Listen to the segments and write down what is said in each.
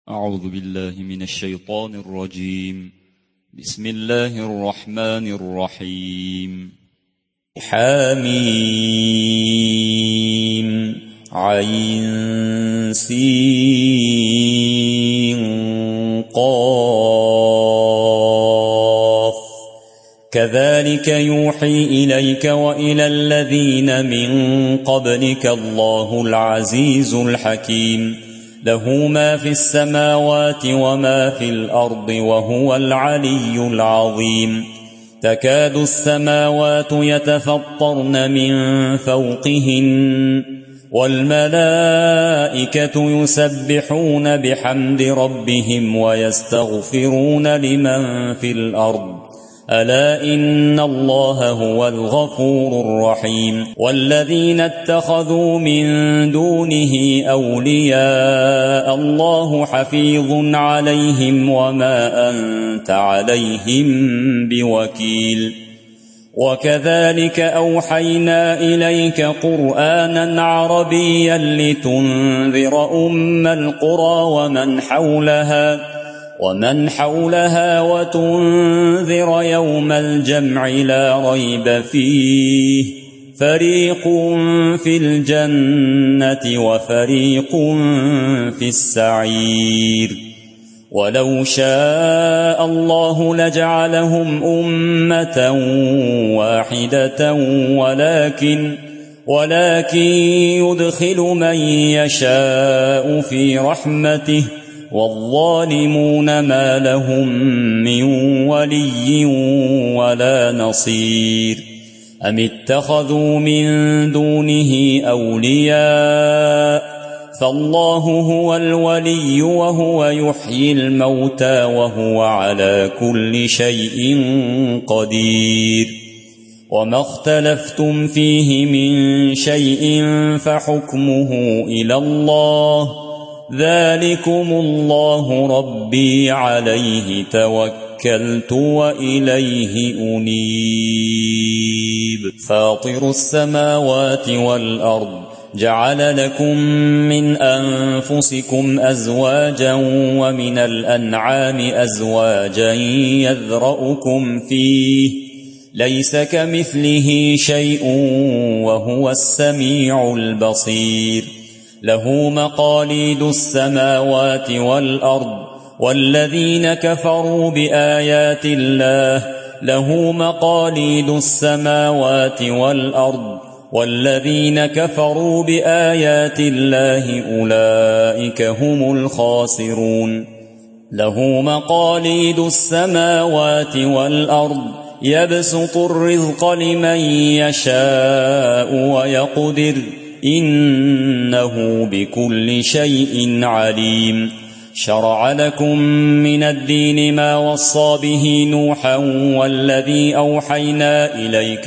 أعوذ بالله من الشيطان الرجيم. بسم الله الرحمن الرحيم. حميم عين سين قاف كذلك يوحي إليك وإلى الذين من قبلك الله العزيز الحكيم له ما في السماوات وما في الأرض وهو العلي العظيم تكاد السماوات يتفطرن من فوقهن والملائكة يسبحون بحمد ربهم ويستغفرون لمن في الأرض ألا إن الله هو الغفور الرحيم والذين اتخذوا من دونه أولياء الله حفيظ عليهم وما أنت عليهم بوكيل وكذلك أوحينا إليك قرآنا عربيا لتنذر أم القرى ومن حولها وتنذر يوم الجمع لا ريب فيه فريق في الجنة وفريق في السعير ولو شاء الله لجعلهم أمة واحدة ولكن يدخل من يشاء في رحمته والظالمون ما لهم من ولي ولا نصير أم اتخذوا من دونه أولياء فالله هو الولي وهو يحيي الموتى وهو على كل شيء قدير وما اختلفتم فيه من شيء فحكمه إلى الله ذلكم الله ربي عليه توكلت وإليه أنيب فاطر السماوات والأرض جعل لكم من أنفسكم أزواجا ومن الأنعام أزواجا يذرأكم فيه ليس كمثله شيء وهو السميع البصير له مقاليد السماوات والأرض والذين كفروا بآيات الله والذين كفروا بآيات الله أولئك هم الخاسرون له مقاليد السماوات والأرض يبسط الرزق لمن يشاء ويقدر إنه بكل شيء عليم شرع لكم من الدين ما وصى به نوحا والذي أوحينا إليك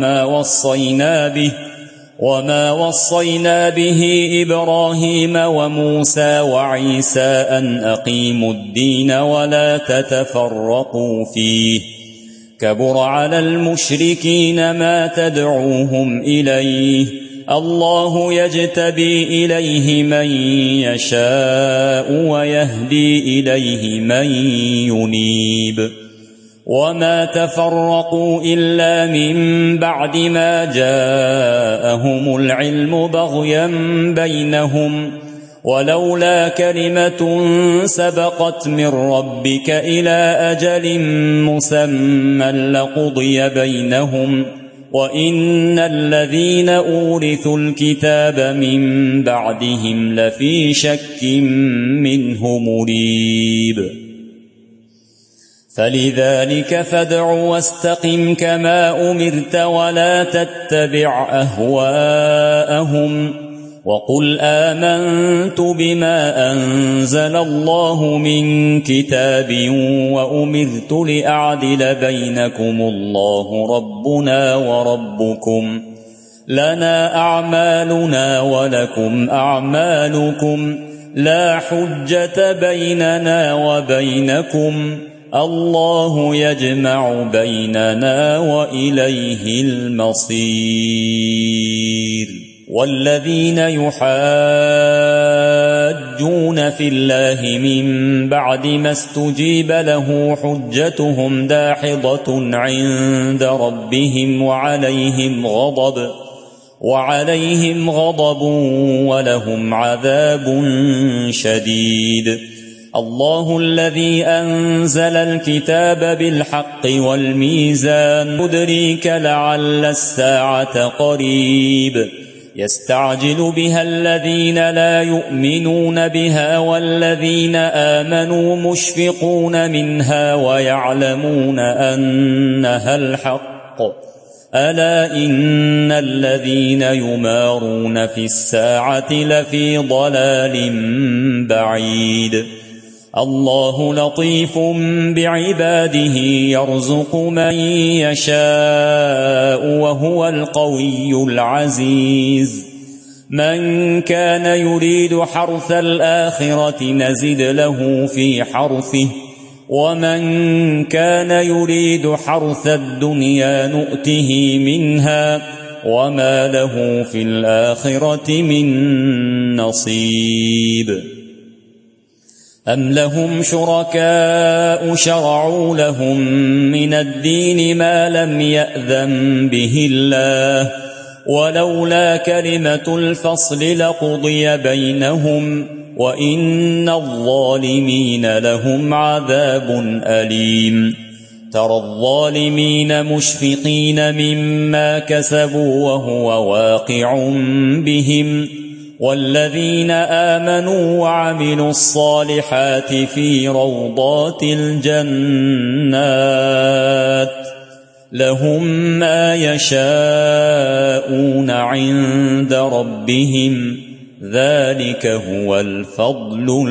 وما وصينا به إبراهيم وموسى وعيسى أن أقيموا الدين ولا تتفرقوا فيه كبر على المشركين ما تدعوهم إليه الله يجتبي إليه من يشاء ويهدي إليه من ينيب وما تفرقوا إلا من بعد ما جاءهم العلم بغيا بينهم ولولا كلمة سبقت من ربك إلى أجل مسمى لقضي بينهم وإن الذين أورثوا الكتاب من بعدهم لفي شك منه مريب فلذلك فادع واستقم كما أمرت ولا تتبع أهواءهم وقل آمنت بما أنزل الله من كتاب وأمرت لأعدل بينكم الله ربنا وربكم لنا أعمالنا ولكم أعمالكم لا حجة بيننا وبينكم الله يجمع بيننا وإليه المصير والذين يحادون يحاجون في الله من بعد ما استجيب له حجتهم داحضة عند ربهم وعليهم غضب ولهم عذاب شديد. الله الذي أنزل الكتاب بالحق والميزان يدريك لعل الساعة قريب يستعجل بها الذين لا يؤمنون بها والذين آمنوا مشفقون منها ويعلمون أنها الحق ألا إن الذين يمارون في الساعة لفي ضلال بعيد. الله لطيف بعباده يرزق من يشاء وهو القوي العزيز. من كان يريد حرث الآخرة نزد له في حرثه ومن كان يريد حرث الدنيا نؤته منها وما له في الآخرة من نصيب. أم لهم شركاء شرعوا لهم من الدين ما لم يأذن به الله ولولا كلمة الفصل لقضي بينهم وإن الظالمين لهم عذاب أليم. ترى الظالمين مشفقين مما كسبوا وهو واقع بهم والذين آمنوا وعملوا الصالحات في روضات الجنات لهم ما يشاءون عند ربهم ذلك هو الفضل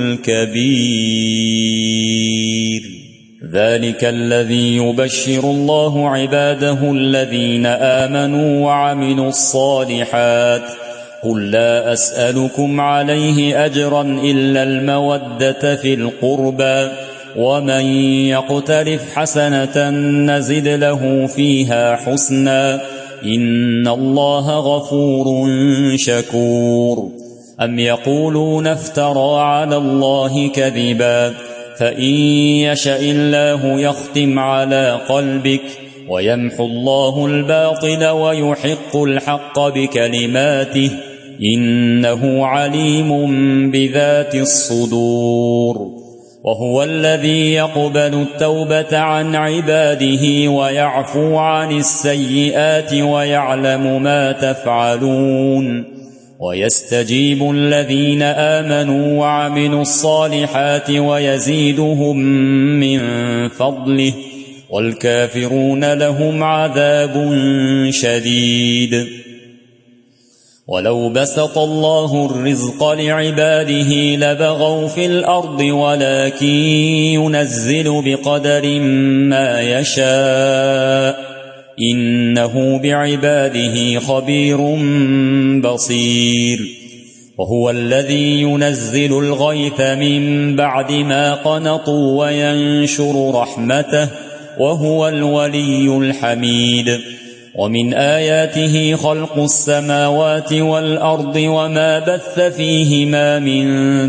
الكبير. ذلك الذي يبشر الله عباده الذين آمنوا وعملوا الصالحات قل لا أسألكم عليه أجرا إلا المودة في القربى ومن يقترف حسنة نزد له فيها حسنا إن الله غفور شكور. أم يقولون افترى على الله كذبا فإن يشأ الله يختم على قلبك ويمحو الله الباطل ويحق الحق بكلماته إنه عليم بذات الصدور. وهو الذي يقبل التوبة عن عباده ويعفو عن السيئات ويعلم ما تفعلون ويستجيب الذين آمنوا وعملوا الصالحات ويزيدهم من فضله والكافرون لهم عذاب شديد. ولو بسط الله الرزق لعباده لبغوا في الأرض ولكن ينزل بقدر ما يشاء إنه بعباده خبير بصير. وهو الذي ينزل الغيث من بعد ما قنطوا وينشر رحمته وهو الولي الحميد. ومن آياته خلق السماوات والأرض وما بث فيهما من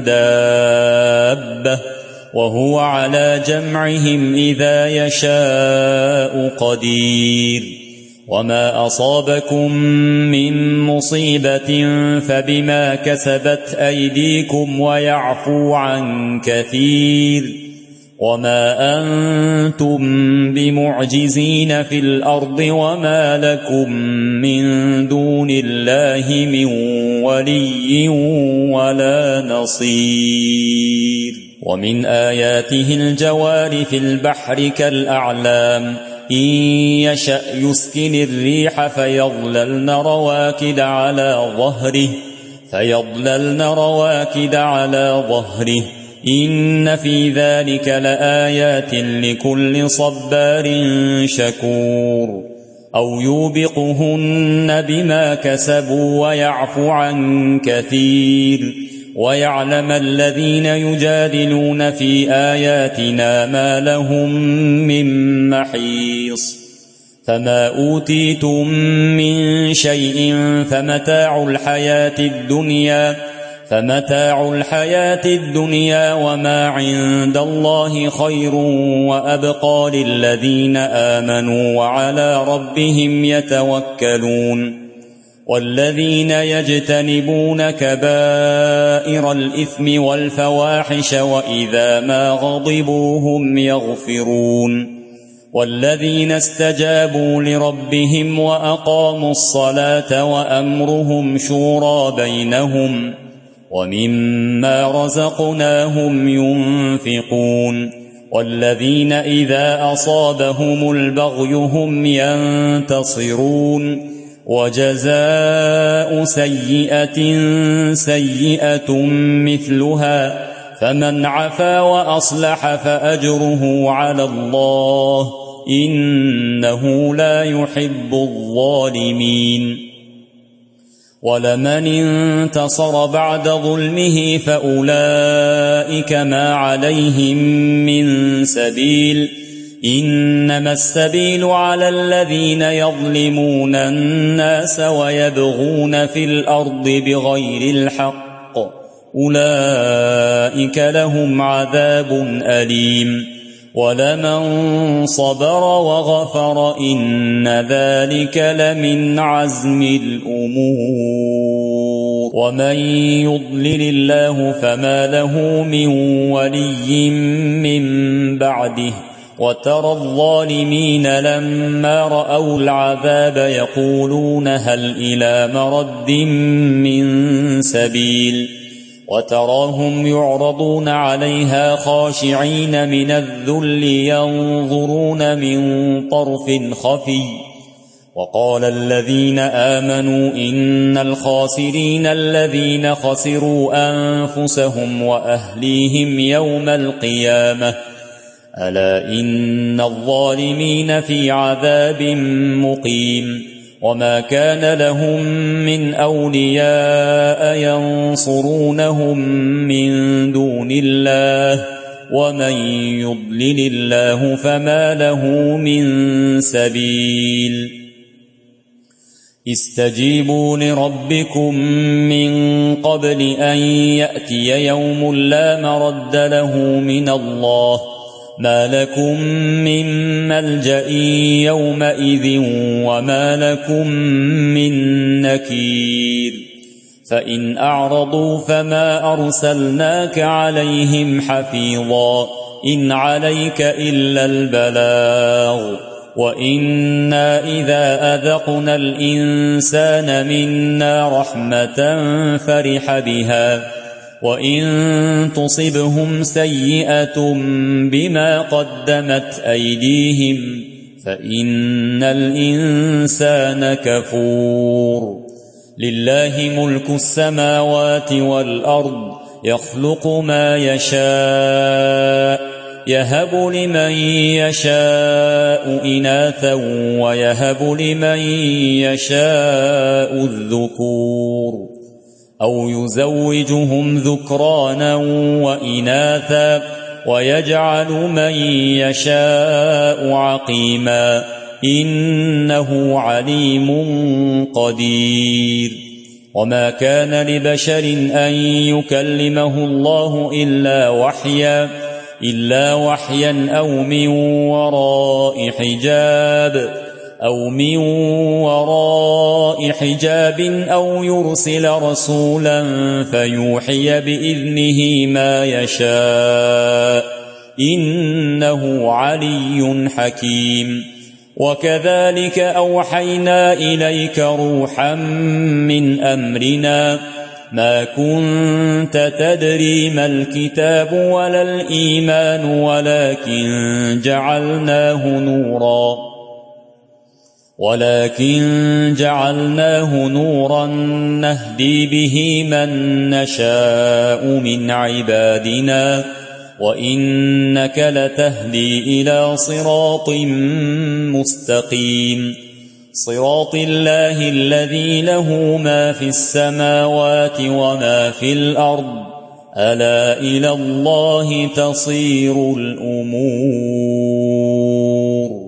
دابة وهو على جمعهم إذا يشاء قدير. وما أصابكم من مصيبة فبما كسبت أيديكم ويعفو عن كثير. وما أنتم بمعجزين في الأرض وما لكم من دون الله من ولي ولا نصير. ومن آياته الجوار في البحر كالأعلام إن يشأ يسكن الريح فيظللن رواكد على ظهره إن في ذلك لآيات لكل صبار شكور. أو يوبقهن بما كسبوا ويعفو عن كثير. ويعلم الذين يجادلون في آياتنا ما لهم من محيص. فما أوتيتم من شيء فمتاع الحياة الدنيا فمتاع الحياة الدنيا وما عند الله خير وأبقى للذين آمنوا وعلى ربهم يتوكلون والذين يجتنبون كبائر الإثم والفواحش وإذا ما غضبوا هم يغفرون والذين استجابوا لربهم وأقاموا الصلاة وأمرهم شورى بينهم ومما رزقناهم ينفقون والذين إذا أصابهم البغي هم ينتصرون وجزاء سيئة سيئة مثلها فمن عفا وأصلح فأجره على الله إنه لا يحب الظالمين ولمن انتصر بعد ظلمه فأولئك ما عليهم من سبيل إنما السبيل على الذين يظلمون الناس ويبغون في الأرض بغير الحق أولئك لهم عذاب أليم ولمن صبر وغفر إن ذلك لمن عزم الأمور ومن يضلل الله فما له من ولي من بعده وترى الظالمين لما رأوا العذاب يقولون هل إلى مرد من سبيل وتراهم يعرضون عليها خاشعين من الذل ينظرون من طرف خفي وقال الذين آمنوا إن الخاسرين الذين خسروا أنفسهم وأهليهم يوم القيامة ألا إن الظالمين في عذاب مقيم وما كان لهم من أولياء ينصرونهم من دون الله ومن يضلل الله فما له من سبيل استجيبوا لربكم من قبل أن يأتي يوم لا مرد له من الله ما لكم من ملجأ يومئذ وما لكم من نكير فإن أعرضوا فما أرسلناك عليهم حفيظا إن عليك إلا البلاغ وإنا إذا أذقنا الإنسان منا رحمة فرح بها وإن تصبهم سيئة بما قدمت أيديهم فإن الإنسان كفور لله ملك السماوات والأرض يخلق ما يشاء يهب لمن يشاء إناثا ويهب لمن يشاء الذكور أو يزوجهم ذكرانا وإناثا ويجعل من يشاء عقيما إنه عليم قدير وما كان لبشر أن يكلمه الله إلا وحيا أو من وراء حجاب أو يرسل رسولا فيوحي بإذنه ما يشاء إنه علي حكيم وكذلك أوحينا إليك روحا من أمرنا ما كنت تدري ما الكتاب ولا الإيمان ولكن جعلناه نورا نهدي به من نشاء من عبادنا وإنك لتهدي إلى صراط مستقيم صراط الله الذي له ما في السماوات وما في الأرض ألا إلى الله تصير الأمور